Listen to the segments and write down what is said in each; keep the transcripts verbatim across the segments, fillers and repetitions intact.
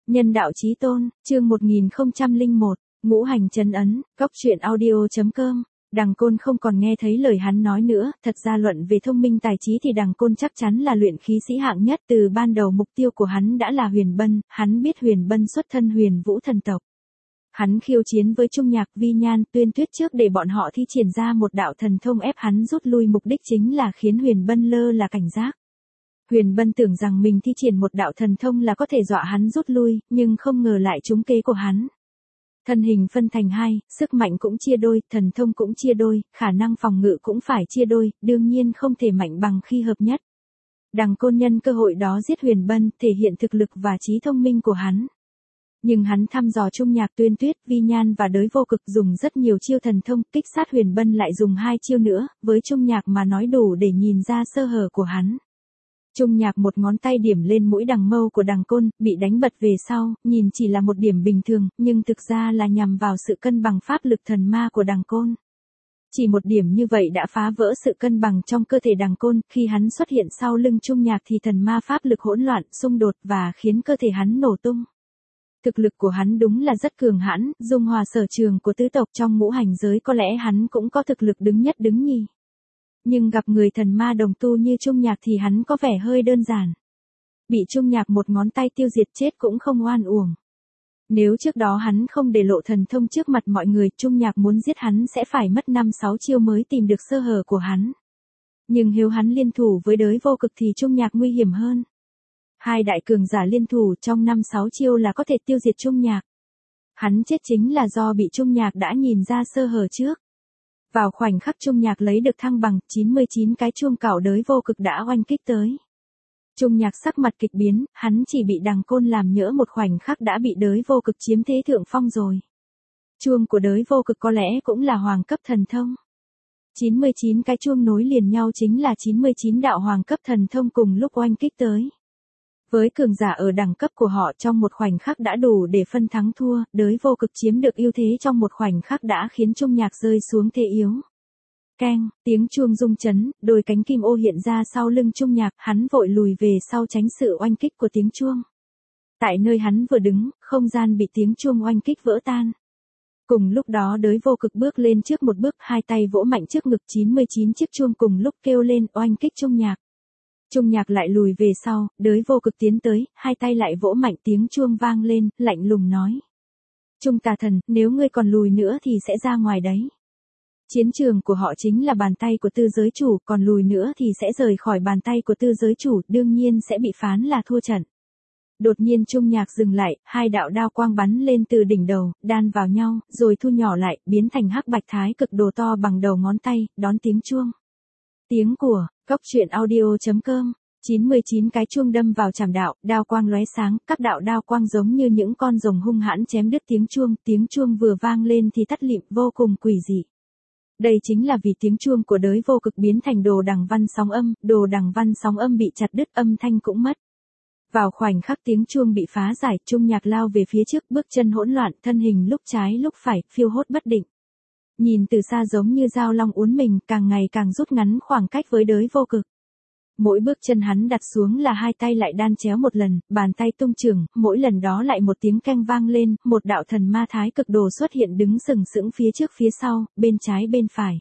Nhân đạo chí tôn, chương một nghìn không trăm lẻ một, ngũ hành chân ấn, góc truyện audio.com. Đằng Côn không còn nghe thấy lời hắn nói nữa, thật ra luận về thông minh tài trí thì Đằng Côn chắc chắn là luyện khí sĩ hạng nhất, từ ban đầu mục tiêu của hắn đã là Huyền Bân, hắn biết Huyền Bân xuất thân Huyền Vũ thần tộc. Hắn khiêu chiến với Trung Nhạc, Vi Nhan, Tuyên Tuyết trước để bọn họ thi triển ra một đạo thần thông ép hắn rút lui, mục đích chính là khiến Huyền Bân lơ là cảnh giác. Huyền Bân tưởng rằng mình thi triển một đạo thần thông là có thể dọa hắn rút lui, nhưng không ngờ lại trúng kế của hắn. Thân hình phân thành hai, sức mạnh cũng chia đôi, thần thông cũng chia đôi, khả năng phòng ngự cũng phải chia đôi, đương nhiên không thể mạnh bằng khi hợp nhất. Đằng Côn nhân cơ hội đó giết Huyền Bân, thể hiện thực lực và trí thông minh của hắn. Nhưng hắn thăm dò Trung Nhạc, Tuyên Tuyết, Vi Nhan và Đới Vô Cực dùng rất nhiều chiêu thần thông, kích sát Huyền Bân lại dùng hai chiêu nữa, với Trung Nhạc mà nói đủ để nhìn ra sơ hở của hắn. Trung Nhạc một ngón tay điểm lên mũi đằng mâu của Đằng Côn, bị đánh bật về sau, nhìn chỉ là một điểm bình thường, nhưng thực ra là nhằm vào sự cân bằng pháp lực thần ma của Đằng Côn. Chỉ một điểm như vậy đã phá vỡ sự cân bằng trong cơ thể Đằng Côn, khi hắn xuất hiện sau lưng Trung Nhạc thì thần ma pháp lực hỗn loạn, xung đột và khiến cơ thể hắn nổ tung. Thực lực của hắn đúng là rất cường hãn, dung hòa sở trường của tứ tộc trong ngũ hành giới, có lẽ hắn cũng có thực lực đứng nhất đứng nhì. Nhưng gặp người thần ma đồng tu như Trung Nhạc thì hắn có vẻ hơi đơn giản. Bị Trung Nhạc một ngón tay tiêu diệt chết cũng không oan uổng. Nếu trước đó hắn không để lộ thần thông trước mặt mọi người, Trung Nhạc muốn giết hắn sẽ phải mất năm sáu chiêu mới tìm được sơ hở của hắn. Nhưng nếu hắn liên thủ với Đới Vô Cực thì Trung Nhạc nguy hiểm hơn. Hai đại cường giả liên thủ trong năm sáu chiêu là có thể tiêu diệt Trung Nhạc. Hắn chết chính là do bị Trung Nhạc đã nhìn ra sơ hở trước. Vào khoảnh khắc Trung Nhạc lấy được thăng bằng, chín mươi chín cái chuông cảo Đới Vô Cực đã oanh kích tới. Trung Nhạc sắc mặt kịch biến, hắn chỉ bị Đằng Côn làm nhỡ một khoảnh khắc đã bị Đới Vô Cực chiếm thế thượng phong rồi. Chuông của Đới Vô Cực có lẽ cũng là hoàng cấp thần thông. chín mươi chín cái chuông nối liền nhau chính là chín mươi chín đạo hoàng cấp thần thông cùng lúc oanh kích tới. Với cường giả ở đẳng cấp của họ trong một khoảnh khắc đã đủ để phân thắng thua, Đới Vô Cực chiếm được ưu thế trong một khoảnh khắc đã khiến Trung Nhạc rơi xuống thế yếu. Keng, tiếng chuông rung chấn, đôi cánh kim ô hiện ra sau lưng Trung Nhạc, hắn vội lùi về sau tránh sự oanh kích của tiếng chuông. Tại nơi hắn vừa đứng, không gian bị tiếng chuông oanh kích vỡ tan. Cùng lúc đó Đới Vô Cực bước lên trước một bước, hai tay vỗ mạnh trước ngực, chín mươi chín chiếc chuông cùng lúc kêu lên oanh kích Trung Nhạc. Trung Nhạc lại lùi về sau, Đới Vô Cực tiến tới, hai tay lại vỗ mạnh, tiếng chuông vang lên, lạnh lùng nói. Trung Tà Thần, nếu ngươi còn lùi nữa thì sẽ ra ngoài đấy. Chiến trường của họ chính là bàn tay của tư giới chủ, còn lùi nữa thì sẽ rời khỏi bàn tay của tư giới chủ, đương nhiên sẽ bị phán là thua trận. Đột nhiên Trung Nhạc dừng lại, hai đạo đao quang bắn lên từ đỉnh đầu, đan vào nhau, rồi thu nhỏ lại, biến thành hắc bạch thái cực đồ to bằng đầu ngón tay, đón tiếng chuông. Tiếng của góc truyện audio.com, chín mươi chín cái chuông đâm vào trảm đạo, đao quang lóe sáng, các đạo đao quang giống như những con rồng hung hãn chém đứt tiếng chuông, tiếng chuông vừa vang lên thì tắt lịm, vô cùng quỷ dị. Đây chính là vì tiếng chuông của Đới Vô Cực biến thành đồ đằng văn sóng âm, đồ đằng văn sóng âm bị chặt đứt, âm thanh cũng mất. Vào khoảnh khắc tiếng chuông bị phá giải, Trung Nhạc lao về phía trước, bước chân hỗn loạn, thân hình lúc trái lúc phải, phiêu hốt bất định. Nhìn từ xa giống như dao long uốn mình, càng ngày càng rút ngắn khoảng cách với Đới Vô Cực. Mỗi bước chân hắn đặt xuống là hai tay lại đan chéo một lần, bàn tay tung chưởng, mỗi lần đó lại một tiếng keng vang lên, một đạo thần ma thái cực đồ xuất hiện đứng sừng sững phía trước phía sau, bên trái bên phải.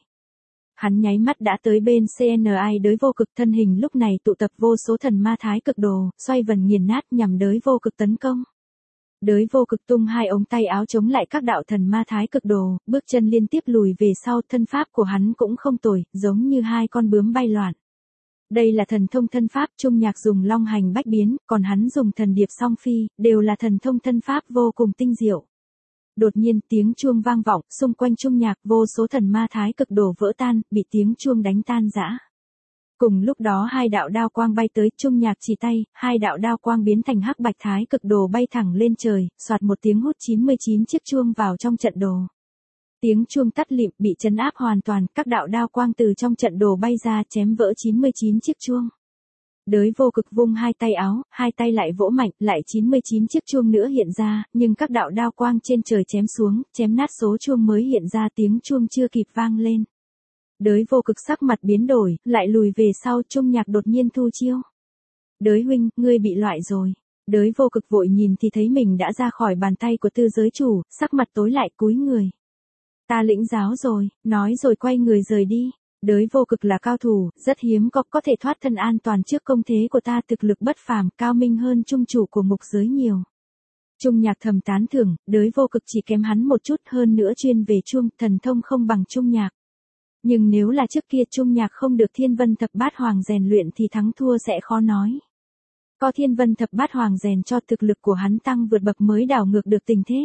Hắn nháy mắt đã tới bên xê en i Đới Vô Cực, thân hình lúc này tụ tập vô số thần ma thái cực đồ, xoay vần nghiền nát nhằm Đới Vô Cực tấn công. Đới Vô Cực tung hai ống tay áo chống lại các đạo thần ma thái cực đồ, bước chân liên tiếp lùi về sau, thân pháp của hắn cũng không tồi, giống như hai con bướm bay loạn. Đây là thần thông thân pháp, Trung Nhạc dùng long hành bách biến, còn hắn dùng thần điệp song phi, đều là thần thông thân pháp vô cùng tinh diệu. Đột nhiên tiếng chuông vang vọng, xung quanh Trung Nhạc vô số thần ma thái cực đồ vỡ tan, bị tiếng chuông đánh tan rã. Cùng lúc đó hai đạo đao quang bay tới, Trung Nhạc chỉ tay, hai đạo đao quang biến thành hắc bạch thái cực đồ bay thẳng lên trời, soạt một tiếng hút chín mươi chín chiếc chuông vào trong trận đồ. Tiếng chuông tắt lịm, bị trấn áp hoàn toàn, các đạo đao quang từ trong trận đồ bay ra chém vỡ chín mươi chín chiếc chuông. Đới Vô Cực vung hai tay áo, hai tay lại vỗ mạnh, lại chín mươi chín chiếc chuông nữa hiện ra, nhưng các đạo đao quang trên trời chém xuống, chém nát số chuông mới hiện ra, tiếng chuông chưa kịp vang lên. Đới Vô Cực sắc mặt biến đổi, lại lùi về sau, Trung Nhạc đột nhiên thu chiêu. Đới huynh, ngươi bị loại rồi. Đới Vô Cực vội nhìn thì thấy mình đã ra khỏi bàn tay của tư giới chủ, sắc mặt tối lại cúi người. Ta lĩnh giáo rồi, nói rồi quay người rời đi. Đới Vô Cực là cao thủ, rất hiếm có có thể thoát thân an toàn trước công thế của ta, thực lực bất phàm, cao minh hơn trung chủ của mục giới nhiều. Trung Nhạc thầm tán thưởng, Đới Vô Cực chỉ kém hắn một chút, hơn nữa chuyên về chuông, thần thông không bằng Trung Nhạc. Nhưng nếu là trước kia Trung Nhạc không được Thiên Vân Thập Bát Hoàng rèn luyện thì thắng thua sẽ khó nói. Có Thiên Vân Thập Bát Hoàng rèn cho thực lực của hắn tăng vượt bậc mới đảo ngược được tình thế.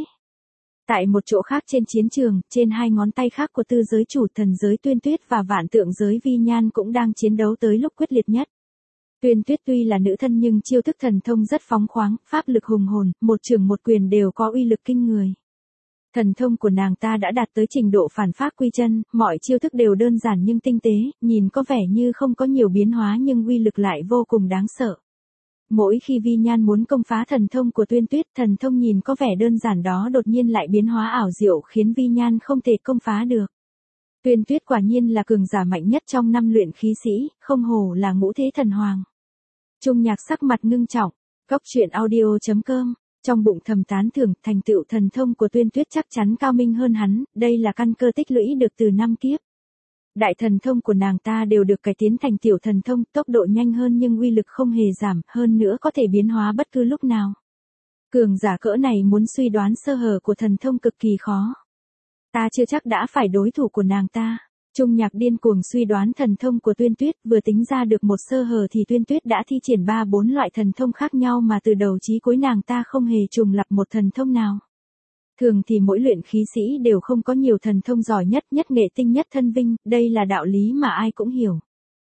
Tại một chỗ khác trên chiến trường, trên hai ngón tay khác của tư giới chủ, thần giới Tuyên Tuyết và vạn tượng giới Vi Nhan cũng đang chiến đấu tới lúc quyết liệt nhất. Tuyên Tuyết tuy là nữ thân nhưng chiêu thức thần thông rất phóng khoáng, pháp lực hùng hồn, một chưởng một quyền đều có uy lực kinh người. Thần thông của nàng ta đã đạt tới trình độ phản pháp quy chân, mọi chiêu thức đều đơn giản nhưng tinh tế, nhìn có vẻ như không có nhiều biến hóa nhưng uy lực lại vô cùng đáng sợ. Mỗi khi Vi Nhan muốn công phá thần thông của Tuyên Tuyết, thần thông nhìn có vẻ đơn giản đó đột nhiên lại biến hóa ảo diệu khiến Vi Nhan không thể công phá được. Tuyên Tuyết quả nhiên là cường giả mạnh nhất trong năm luyện khí sĩ, không hổ là ngũ thế thần hoàng. Trung Nhạc sắc mặt ngưng trọng, Cốc truyện audio chấm com, trong bụng thầm tán thưởng, thành tựu thần thông của Tuyên Tuyết chắc chắn cao minh hơn hắn, đây là căn cơ tích lũy được từ năm kiếp. Đại thần thông của nàng ta đều được cải tiến thành tiểu thần thông, tốc độ nhanh hơn nhưng uy lực không hề giảm, hơn nữa có thể biến hóa bất cứ lúc nào. Cường giả cỡ này muốn suy đoán sơ hở của thần thông cực kỳ khó. Ta chưa chắc đã phải đối thủ của nàng ta. Trung Nhạc điên cuồng suy đoán thần thông của Tuyên Tuyết, vừa tính ra được một sơ hở thì Tuyên Tuyết đã thi triển ba bốn loại thần thông khác nhau mà từ đầu chí cuối nàng ta không hề trùng lặp một thần thông nào. Thường thì mỗi luyện khí sĩ đều không có nhiều thần thông giỏi nhất, nhất nghệ tinh nhất thân vinh, đây là đạo lý mà ai cũng hiểu.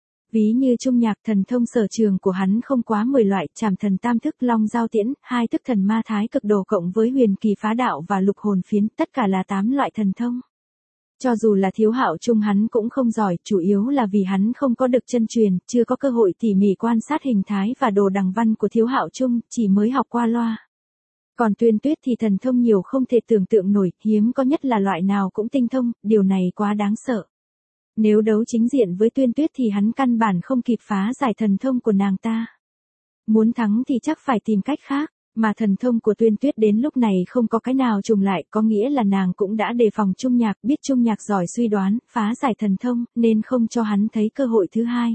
Ví như Trung Nhạc, thần thông sở trường của hắn không quá mười loại, Trảm Thần Tam Thức, Long Giao Tiễn, hai thức thần ma thái cực đồ cộng với huyền kỳ phá đạo và lục hồn phiến, tất cả là tám loại thần thông. Cho dù là Thiếu Hạo Trung hắn cũng không giỏi, chủ yếu là vì hắn không có được chân truyền, chưa có cơ hội tỉ mỉ quan sát hình thái và đồ đằng văn của Thiếu Hạo Trung, chỉ mới học qua loa. Còn Tuyên Tuyết thì thần thông nhiều không thể tưởng tượng nổi, hiếm có nhất là loại nào cũng tinh thông, điều này quá đáng sợ. Nếu đấu chính diện với Tuyên Tuyết thì hắn căn bản không kịp phá giải thần thông của nàng ta. Muốn thắng thì chắc phải tìm cách khác, mà thần thông của Tuyên Tuyết đến lúc này không có cái nào trùng lại, có nghĩa là nàng cũng đã đề phòng Trung Nhạc, biết Trung Nhạc giỏi suy đoán, phá giải thần thông, nên không cho hắn thấy cơ hội thứ hai.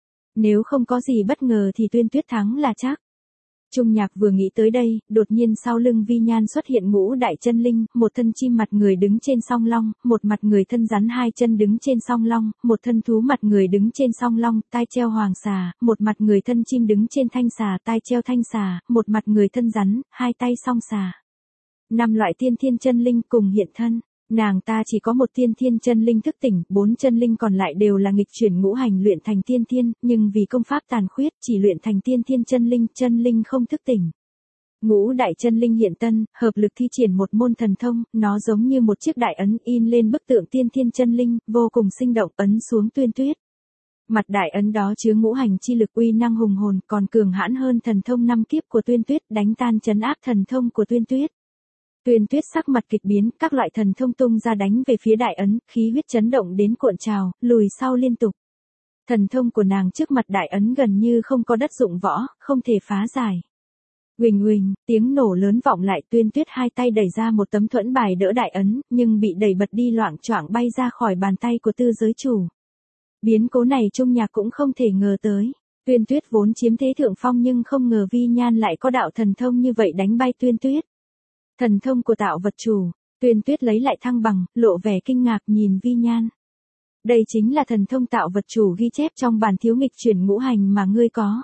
Nếu không có gì bất ngờ thì Tuyên Tuyết thắng là chắc. Trung Nhạc vừa nghĩ tới đây, đột nhiên sau lưng Vi Nhan xuất hiện ngũ đại chân linh, một thân chim mặt người đứng trên song long, một mặt người thân rắn hai chân đứng trên song long, một thân thú mặt người đứng trên song long, tai treo hoàng xà, một mặt người thân chim đứng trên thanh xà, tai treo thanh xà, một mặt người thân rắn, hai tay song xà. Năm loại tiên thiên chân linh cùng hiện thân. Nàng ta chỉ có một tiên thiên chân linh thức tỉnh, bốn chân linh còn lại đều là nghịch chuyển ngũ hành luyện thành tiên thiên, nhưng vì công pháp tàn khuyết chỉ luyện thành tiên thiên chân linh, chân linh không thức tỉnh. Ngũ đại chân linh hiện tân, hợp lực thi triển một môn thần thông, nó giống như một chiếc đại ấn in lên bức tượng tiên thiên chân linh, vô cùng sinh động, ấn xuống Tuyên Tuyết. Mặt đại ấn đó chứa ngũ hành chi lực uy năng hùng hồn, còn cường hãn hơn thần thông năm kiếp của Tuyên Tuyết, đánh tan trấn áp thần thông của Tuyên Tuyết. Tuyên Tuyết sắc mặt kịch biến, các loại thần thông tung ra đánh về phía đại ấn, khí huyết chấn động đến cuộn trào, lùi sau liên tục. Thần thông của nàng trước mặt đại ấn gần như không có đất dụng võ, không thể phá giải. Huỳnh huỳnh, tiếng nổ lớn vọng lại, Tuyên Tuyết hai tay đẩy ra một tấm thuẫn bài đỡ đại ấn, nhưng bị đẩy bật đi loạng choạng bay ra khỏi bàn tay của tư giới chủ. Biến cố này Trung Nhạc cũng không thể ngờ tới. Tuyên Tuyết vốn chiếm thế thượng phong nhưng không ngờ Vi Nhan lại có đạo thần thông như vậy đánh bay Tuyên Tuyết. Thần thông của tạo vật chủ, Tuyên Tuyết lấy lại thăng bằng, lộ vẻ kinh ngạc nhìn Vi Nhan. Đây chính là thần thông tạo vật chủ ghi chép trong bản thiếu nghịch chuyển ngũ hành mà ngươi có.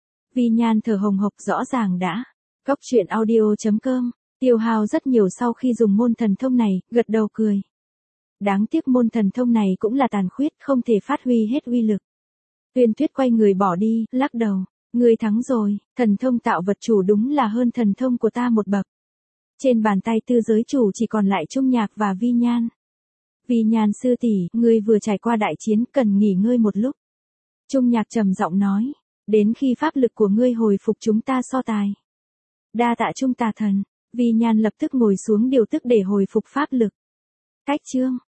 Vi Nhan thở hồng hộc, rõ ràng đã. Cốc truyện audio chấm com, tiêu hao rất nhiều sau khi dùng môn thần thông này, gật đầu cười. Đáng tiếc môn thần thông này cũng là tàn khuyết, không thể phát huy hết uy lực. Tuyên Tuyết quay người bỏ đi, lắc đầu. Ngươi thắng rồi, thần thông tạo vật chủ đúng là hơn thần thông của ta một bậc. Trên bàn tay tư giới chủ chỉ còn lại Trung Nhạc và Vi Nhan. Vi Nhan sư tỷ, ngươi vừa trải qua đại chiến, cần nghỉ ngơi một lúc. Trung Nhạc trầm giọng nói, đến khi pháp lực của ngươi hồi phục chúng ta so tài. Đa tạ Trung Tà Thần, Vi Nhan lập tức ngồi xuống điều tức để hồi phục pháp lực. Cách chương